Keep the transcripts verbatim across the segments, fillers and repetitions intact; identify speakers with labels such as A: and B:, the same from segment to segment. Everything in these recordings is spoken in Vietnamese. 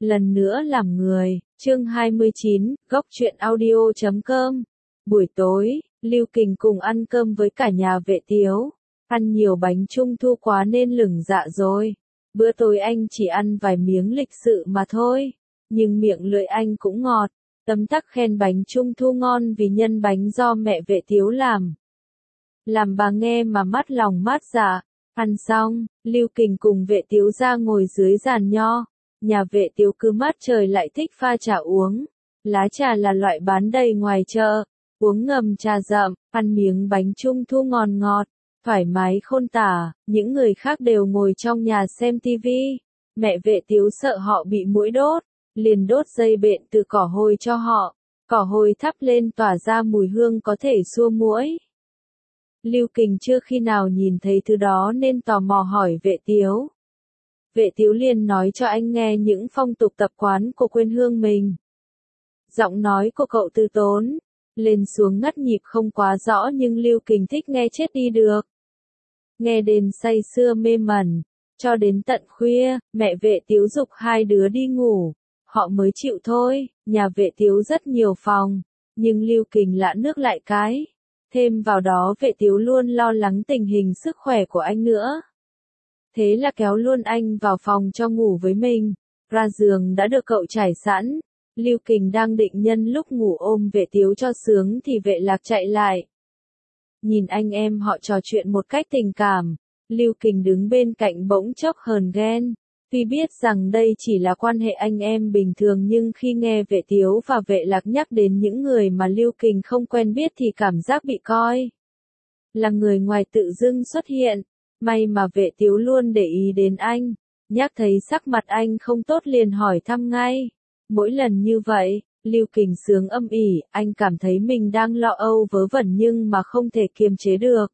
A: Lần nữa làm người, chương hai mươi chín, góc truyện audio chấm com. Buổi tối, Lưu Kình cùng ăn cơm với cả nhà Vệ Tiếu. Ăn nhiều bánh trung thu quá nên lửng dạ rồi. Bữa tối anh chỉ ăn vài miếng lịch sự mà thôi. Nhưng miệng lưỡi anh cũng ngọt. Tấm tắc khen bánh trung thu ngon vì nhân bánh do mẹ Vệ Tiếu làm. Làm bà nghe mà mát lòng mát dạ. Ăn xong, Lưu Kình cùng Vệ Tiếu ra ngồi dưới giàn nho. Nhà Vệ Tiếu cứ mát trời lại thích pha trà uống. Lá trà là loại bán đầy ngoài chợ. Uống ngầm trà rậm, ăn miếng bánh trung thu ngon ngọt, thoải mái khôn tả. Những người khác đều ngồi trong nhà xem tivi. Mẹ Vệ Tiếu sợ họ bị muỗi đốt, liền đốt dây bện từ cỏ hôi cho họ. Cỏ hôi thắp lên tỏa ra mùi hương có thể xua muỗi. Lưu Kình chưa khi nào nhìn thấy thứ đó nên tò mò hỏi Vệ Tiếu. Vệ Tiếu liền nói cho anh nghe những phong tục tập quán của quê hương mình. Giọng nói của cậu từ tốn, lên xuống ngắt nhịp không quá rõ nhưng Lưu Kình thích nghe chết đi được. Nghe đến say sưa mê mẩn, cho đến tận khuya, mẹ Vệ Tiếu giục hai đứa đi ngủ, họ mới chịu thôi. Nhà Vệ Tiếu rất nhiều phòng, nhưng Lưu Kình lạ nước lại cái. Thêm vào đó Vệ Tiếu luôn lo lắng tình hình sức khỏe của anh nữa. Thế là kéo luôn anh vào phòng cho ngủ với mình. Ra giường đã được cậu trải sẵn. Lưu Kình đang định nhân lúc ngủ ôm Vệ Tiếu cho sướng thì Vệ Lạc chạy lại. Nhìn anh em họ trò chuyện một cách tình cảm, Lưu Kình đứng bên cạnh bỗng chốc hờn ghen. Tuy biết rằng đây chỉ là quan hệ anh em bình thường nhưng khi nghe Vệ Tiếu và Vệ Lạc nhắc đến những người mà Lưu Kình không quen biết thì cảm giác bị coi là người ngoài tự dưng xuất hiện. May mà Vệ Tiếu luôn để ý đến anh, nhắc thấy sắc mặt anh không tốt liền hỏi thăm ngay. Mỗi lần như vậy, Lưu Kình sướng âm ỉ, anh cảm thấy mình đang lo âu vớ vẩn nhưng mà không thể kiềm chế được.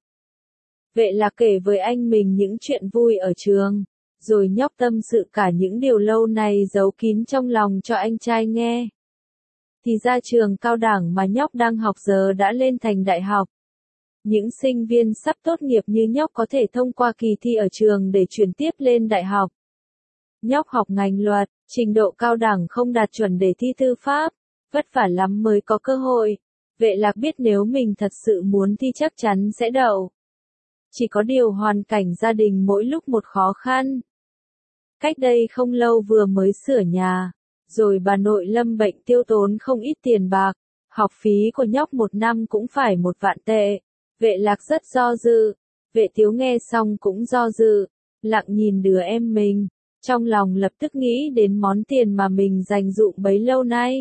A: Vệ Lạc kể với anh mình những chuyện vui ở trường, rồi nhóc tâm sự cả những điều lâu nay giấu kín trong lòng cho anh trai nghe. Thì ra trường cao đẳng mà nhóc đang học giờ đã lên thành đại học. Những sinh viên sắp tốt nghiệp như nhóc có thể thông qua kỳ thi ở trường để chuyển tiếp lên đại học. Nhóc học ngành luật, trình độ cao đẳng không đạt chuẩn để thi tư pháp, vất vả lắm mới có cơ hội. Vệ Lạc biết nếu mình thật sự muốn thi chắc chắn sẽ đậu. Chỉ có điều hoàn cảnh gia đình mỗi lúc một khó khăn. Cách đây không lâu vừa mới sửa nhà, rồi bà nội lâm bệnh tiêu tốn không ít tiền bạc, học phí của nhóc một năm cũng phải một vạn tệ. Vệ Lạc rất do dự, Vệ Tiếu nghe xong cũng do dự, lặng nhìn đứa em mình, trong lòng lập tức nghĩ đến món tiền mà mình dành dụm bấy lâu nay.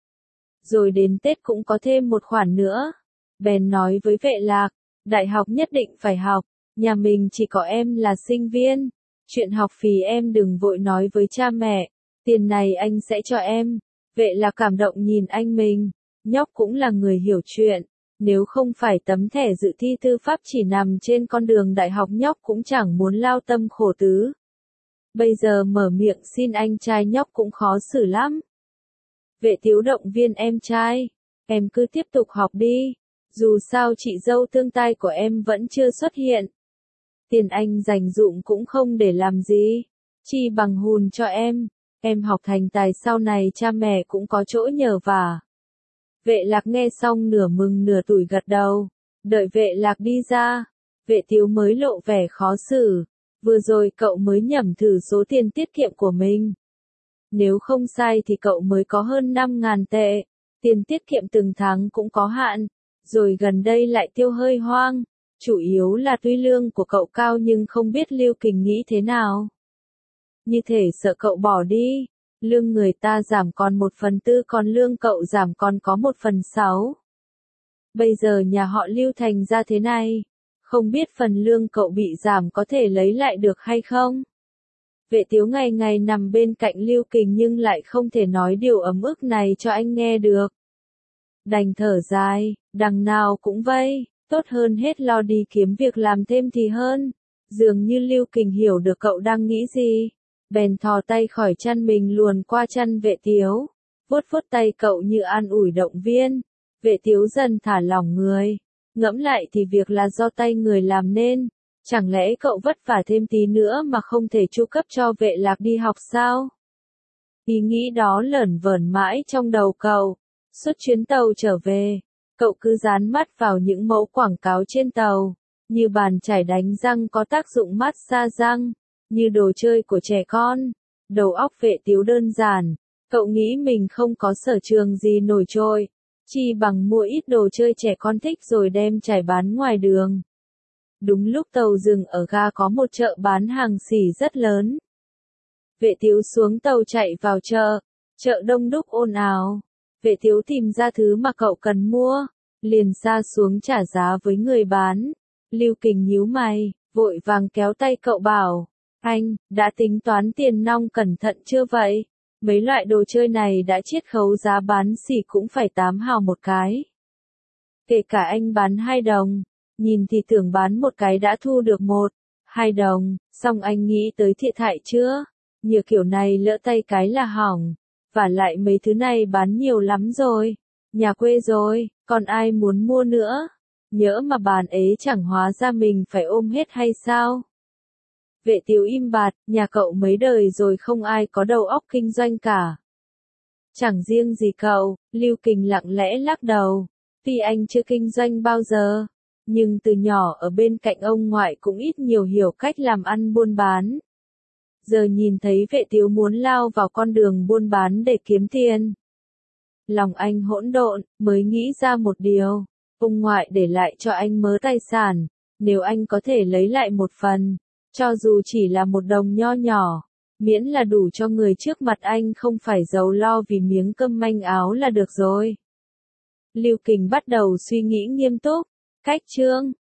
A: Rồi đến Tết cũng có thêm một khoản nữa, bèn nói với Vệ Lạc, đại học nhất định phải học, nhà mình chỉ có em là sinh viên, chuyện học phí em đừng vội nói với cha mẹ, tiền này anh sẽ cho em. Vệ Lạc cảm động nhìn anh mình, nhóc cũng là người hiểu chuyện. Nếu không phải tấm thẻ dự thi tư pháp chỉ nằm trên con đường đại học nhóc cũng chẳng muốn lao tâm khổ tứ. Bây giờ mở miệng xin anh trai nhóc cũng khó xử lắm. Vệ Tiếu động viên em trai, em cứ tiếp tục học đi, dù sao chị dâu tương tai của em vẫn chưa xuất hiện. Tiền anh dành dụm cũng không để làm gì, chi bằng hùn cho em, em học thành tài sau này cha mẹ cũng có chỗ nhờ vả. Vệ Lạc nghe xong nửa mừng nửa tủi gật đầu, đợi Vệ Lạc đi ra, Vệ Tiếu mới lộ vẻ khó xử, vừa rồi cậu mới nhẩm thử số tiền tiết kiệm của mình. Nếu không sai thì cậu mới có hơn năm ngàn tệ, tiền tiết kiệm từng tháng cũng có hạn, rồi gần đây lại tiêu hơi hoang, chủ yếu là tuy lương của cậu cao nhưng không biết Lưu Kình nghĩ thế nào. Như thể sợ cậu bỏ đi. Lương người ta giảm còn một phần tư còn lương cậu giảm còn có một phần sáu. Bây giờ nhà họ Lưu thành ra thế này, không biết phần lương cậu bị giảm có thể lấy lại được hay không? Vệ Tiếu ngày ngày nằm bên cạnh Lưu Kình nhưng lại không thể nói điều ấm ức này cho anh nghe được. Đành thở dài, đằng nào cũng vây, tốt hơn hết lo đi kiếm việc làm thêm thì hơn. Dường như Lưu Kình hiểu được cậu đang nghĩ gì. Bèn thò tay khỏi chăn mình luồn qua chăn Vệ Tiếu, vuốt vuốt tay cậu như an ủi động viên. Vệ Tiếu dần thả lỏng người, ngẫm lại thì việc là do tay người làm nên, chẳng lẽ cậu vất vả thêm tí nữa mà không thể chu cấp cho Vệ Lạc đi học sao? Ý nghĩ đó lởn vởn mãi trong đầu cậu. Suốt chuyến tàu trở về, cậu cứ dán mắt vào những mẫu quảng cáo trên tàu, như bàn chải đánh răng có tác dụng massage răng, như đồ chơi của trẻ con. Đầu óc Vệ Tiếu đơn giản, cậu nghĩ mình không có sở trường gì nổi trội, chi bằng mua ít đồ chơi trẻ con thích rồi đem trải bán ngoài đường. Đúng lúc tàu dừng ở ga có một chợ bán hàng xỉ rất lớn. Vệ Tiếu xuống tàu chạy vào chợ, chợ đông đúc ồn ào. Vệ Tiếu tìm ra thứ mà cậu cần mua, liền ra xuống trả giá với người bán. Lưu Kình nhíu mày, vội vàng kéo tay cậu bảo, anh, đã tính toán tiền nong cẩn thận chưa vậy? Mấy loại đồ chơi này đã chiết khấu giá bán xỉ cũng phải tám hào một cái. Kể cả anh bán hai đồng, nhìn thì tưởng bán một cái đã thu được một, hai đồng, xong anh nghĩ tới thiệt hại chưa? Như kiểu này lỡ tay cái là hỏng, và lại mấy thứ này bán nhiều lắm rồi, nhà quê rồi, còn ai muốn mua nữa? Nhỡ mà bàn ấy chẳng hóa ra mình phải ôm hết hay sao? Vệ Tiếu im bặt, nhà cậu mấy đời rồi không ai có đầu óc kinh doanh cả. Chẳng riêng gì cậu, Lưu Kình lặng lẽ lắc đầu, tuy anh chưa kinh doanh bao giờ, nhưng từ nhỏ ở bên cạnh ông ngoại cũng ít nhiều hiểu cách làm ăn buôn bán. Giờ nhìn thấy Vệ Tiếu muốn lao vào con đường buôn bán để kiếm tiền. Lòng anh hỗn độn, mới nghĩ ra một điều, ông ngoại để lại cho anh mớ tài sản, nếu anh có thể lấy lại một phần, cho dù chỉ là một đồng nho nhỏ, miễn là đủ cho người trước mặt anh không phải giàu lo vì miếng cơm manh áo là được rồi. Lưu Kình bắt đầu suy nghĩ nghiêm túc, cách chương